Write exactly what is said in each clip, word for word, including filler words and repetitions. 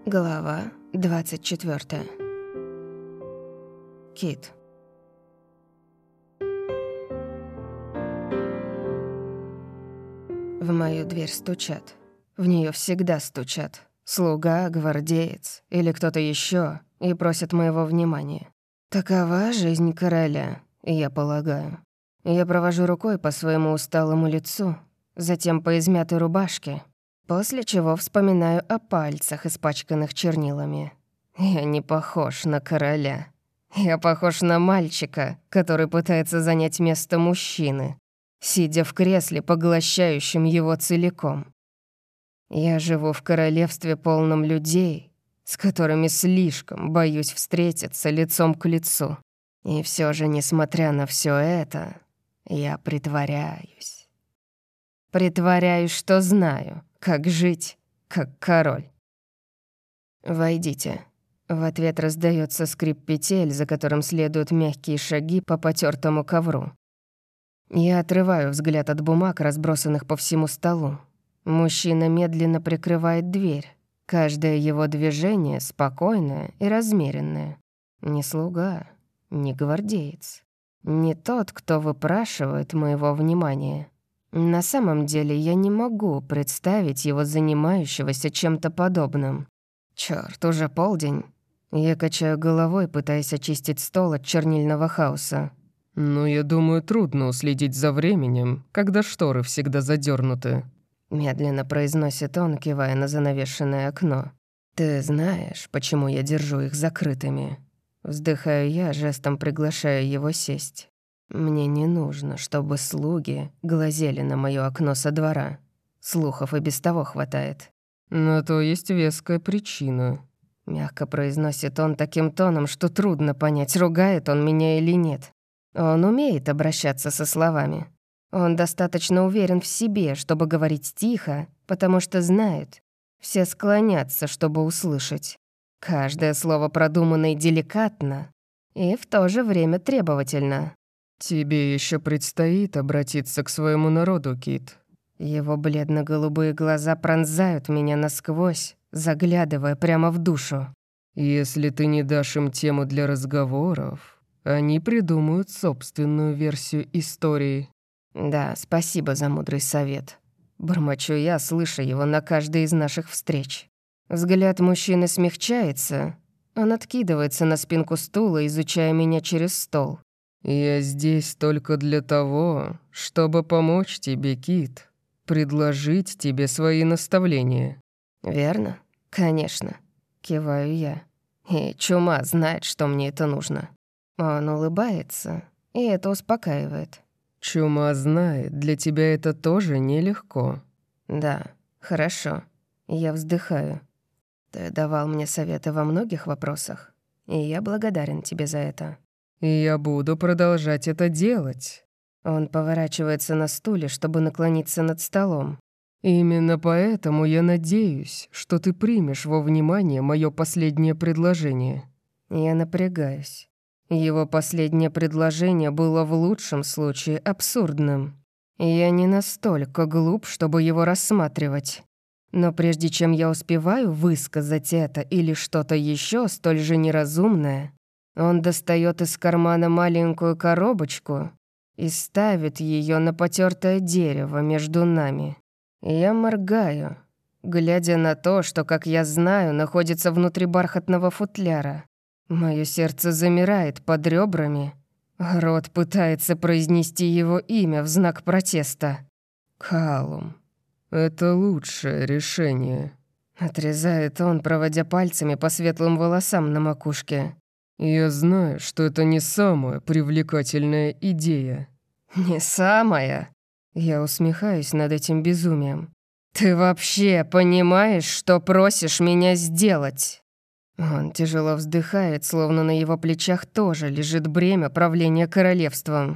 Глава двадцать четвёртая. Кит. В мою дверь стучат. В нее всегда стучат. Слуга, гвардеец или кто-то еще, и просят моего внимания. Такова жизнь короля, я полагаю. Я провожу рукой по своему усталому лицу, затем по измятой рубашке, после чего вспоминаю о пальцах, испачканных чернилами. Я не похож на короля. Я похож на мальчика, который пытается занять место мужчины, сидя в кресле, поглощающем его целиком. Я живу в королевстве, полном людей, с которыми слишком боюсь встретиться лицом к лицу. И все же, несмотря на все это, я притворяюсь. Притворяюсь, что знаю, как жить, как король. «Войдите». В ответ раздается скрип петель, за которым следуют мягкие шаги по потертому ковру. Я отрываю взгляд от бумаг, разбросанных по всему столу. Мужчина медленно прикрывает дверь. Каждое его движение спокойное и размеренное. Не слуга, не гвардеец, не тот, кто выпрашивает моего внимания. На самом деле я не могу представить его занимающегося чем-то подобным. Чёрт, уже полдень. Я качаю головой, пытаясь очистить стол от чернильного хаоса. «Ну, я думаю, трудно уследить за временем, когда шторы всегда задернуты», — медленно произносит он, кивая на занавешенное окно. «Ты знаешь, почему я держу их закрытыми?» Вздыхаю я, жестом приглашаю его сесть. Мне не нужно, чтобы слуги глазели на моё окно со двора. Слухов и без того хватает. «На то есть веская причина», — мягко произносит он таким тоном, что трудно понять, ругает он меня или нет. Он умеет обращаться со словами. Он достаточно уверен в себе, чтобы говорить тихо, потому что знает, все склонятся, чтобы услышать. Каждое слово продумано и деликатно, и в то же время требовательно. «Тебе еще предстоит обратиться к своему народу, Кит». Его бледно-голубые глаза пронзают меня насквозь, заглядывая прямо в душу. «Если ты не дашь им тему для разговоров, они придумают собственную версию истории». «Да, спасибо за мудрый совет». Бормочу я, слыша его на каждой из наших встреч. Взгляд мужчины смягчается. Он откидывается на спинку стула, изучая меня через стол. «Я здесь только для того, чтобы помочь тебе, Кит, предложить тебе свои наставления». «Верно? Конечно», — киваю я. И чума знает, что мне это нужно. Он улыбается, и это успокаивает. «Чума знает, для тебя это тоже нелегко». «Да, хорошо». Я вздыхаю. «Ты давал мне советы во многих вопросах, и я благодарен тебе за это». «И я буду продолжать это делать». Он поворачивается на стуле, чтобы наклониться над столом. «Именно поэтому я надеюсь, что ты примешь во внимание моё последнее предложение». Я напрягаюсь. Его последнее предложение было в лучшем случае абсурдным. Я не настолько глуп, чтобы его рассматривать. Но прежде чем я успеваю высказать это или что-то еще столь же неразумное, он достает из кармана маленькую коробочку и ставит ее на потертое дерево между нами. Я моргаю, глядя на то, что, как я знаю, находится внутри бархатного футляра. Моё сердце замирает под ребрами. Рот пытается произнести его имя в знак протеста. «Калум». «Это лучшее решение», — отрезает он, проводя пальцами по светлым волосам на макушке. «Я знаю, что это не самая привлекательная идея». «Не самая?» Я усмехаюсь над этим безумием. «Ты вообще понимаешь, что просишь меня сделать?» Он тяжело вздыхает, словно на его плечах тоже лежит бремя правления королевством.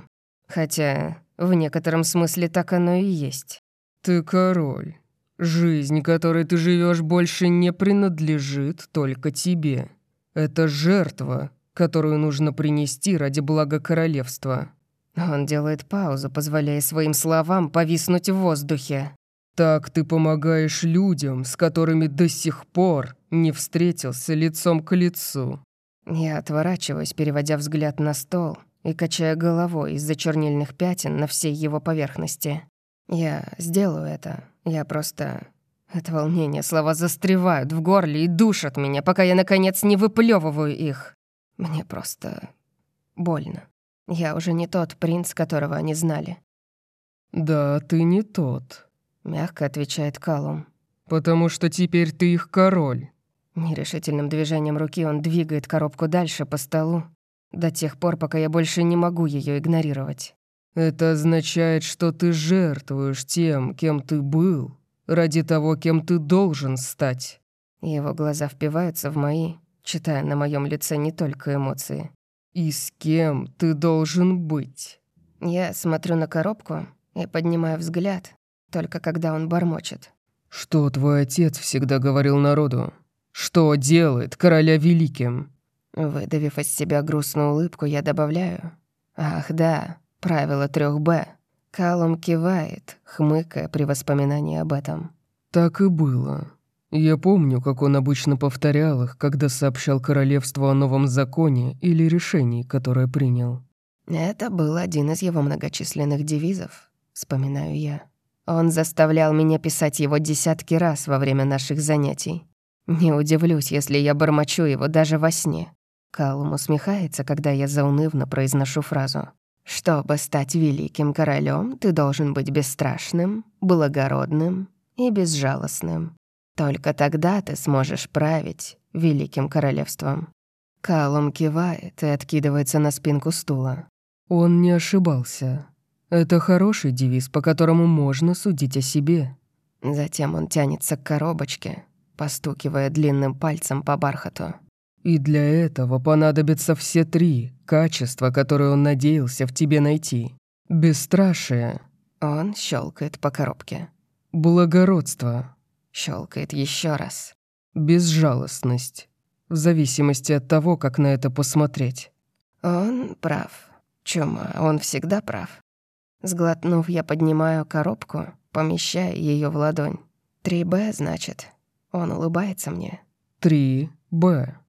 Хотя в некотором смысле так оно и есть. «Ты король. Жизнь, которой ты живешь, больше не принадлежит только тебе. Это жертва, которую нужно принести ради блага королевства». Он делает паузу, позволяя своим словам повиснуть в воздухе. Так ты помогаешь людям, с которыми до сих пор не встретился лицом к лицу». Я отворачиваюсь, переводя взгляд на стол и качая головой из-за чернильных пятен на всей его поверхности. Я сделаю это. Я просто... От волнения слова застревают в горле и душат меня, пока я, наконец, не выплёвываю их. Мне просто больно. Я уже не тот принц, которого они знали. «Да, ты не тот», — мягко отвечает Калум. «потому что теперь ты их король». Нерешительным движением руки он двигает коробку дальше по столу, до тех пор, пока я больше не могу ее игнорировать. «Это означает, что ты жертвуешь тем, кем ты был, ради того, кем ты должен стать». Его глаза впиваются в мои, читая на моем лице не только эмоции. «И с кем ты должен быть?» Я смотрю на коробку и поднимаю взгляд, только когда он бормочет. «Что твой отец всегда говорил народу? Что делает короля великим?» Выдавив из себя грустную улыбку, я добавляю: «Ах да, правило трех Б». Калум кивает, хмыкая при воспоминании об этом. «Так и было. Я помню, как он обычно повторял их, когда сообщал королевству о новом законе или решении, которое принял». Это был один из его многочисленных девизов, вспоминаю я. Он заставлял меня писать его десятки раз во время наших занятий. Не удивлюсь, если я бормочу его даже во сне. Калум усмехается, когда я заунывно произношу фразу: «Чтобы стать великим королем, ты должен быть бесстрашным, благородным и безжалостным. Только тогда ты сможешь править великим королевством». Калум кивает и откидывается на спинку стула. Он не ошибался. Это хороший девиз, по которому можно судить о себе. Затем он тянется к коробочке, постукивая длинным пальцем по бархату. И для этого понадобятся все три качества, которые он надеялся в тебе найти. Бесстрашие. Он щелкает по коробке. Благородство. Щелкает еще раз. Безжалостность. В зависимости от того, как на это посмотреть. Он прав. Чума, он всегда прав. Сглотнув, я поднимаю коробку, помещая ее в ладонь. три Б, значит. Он улыбается мне. три Б.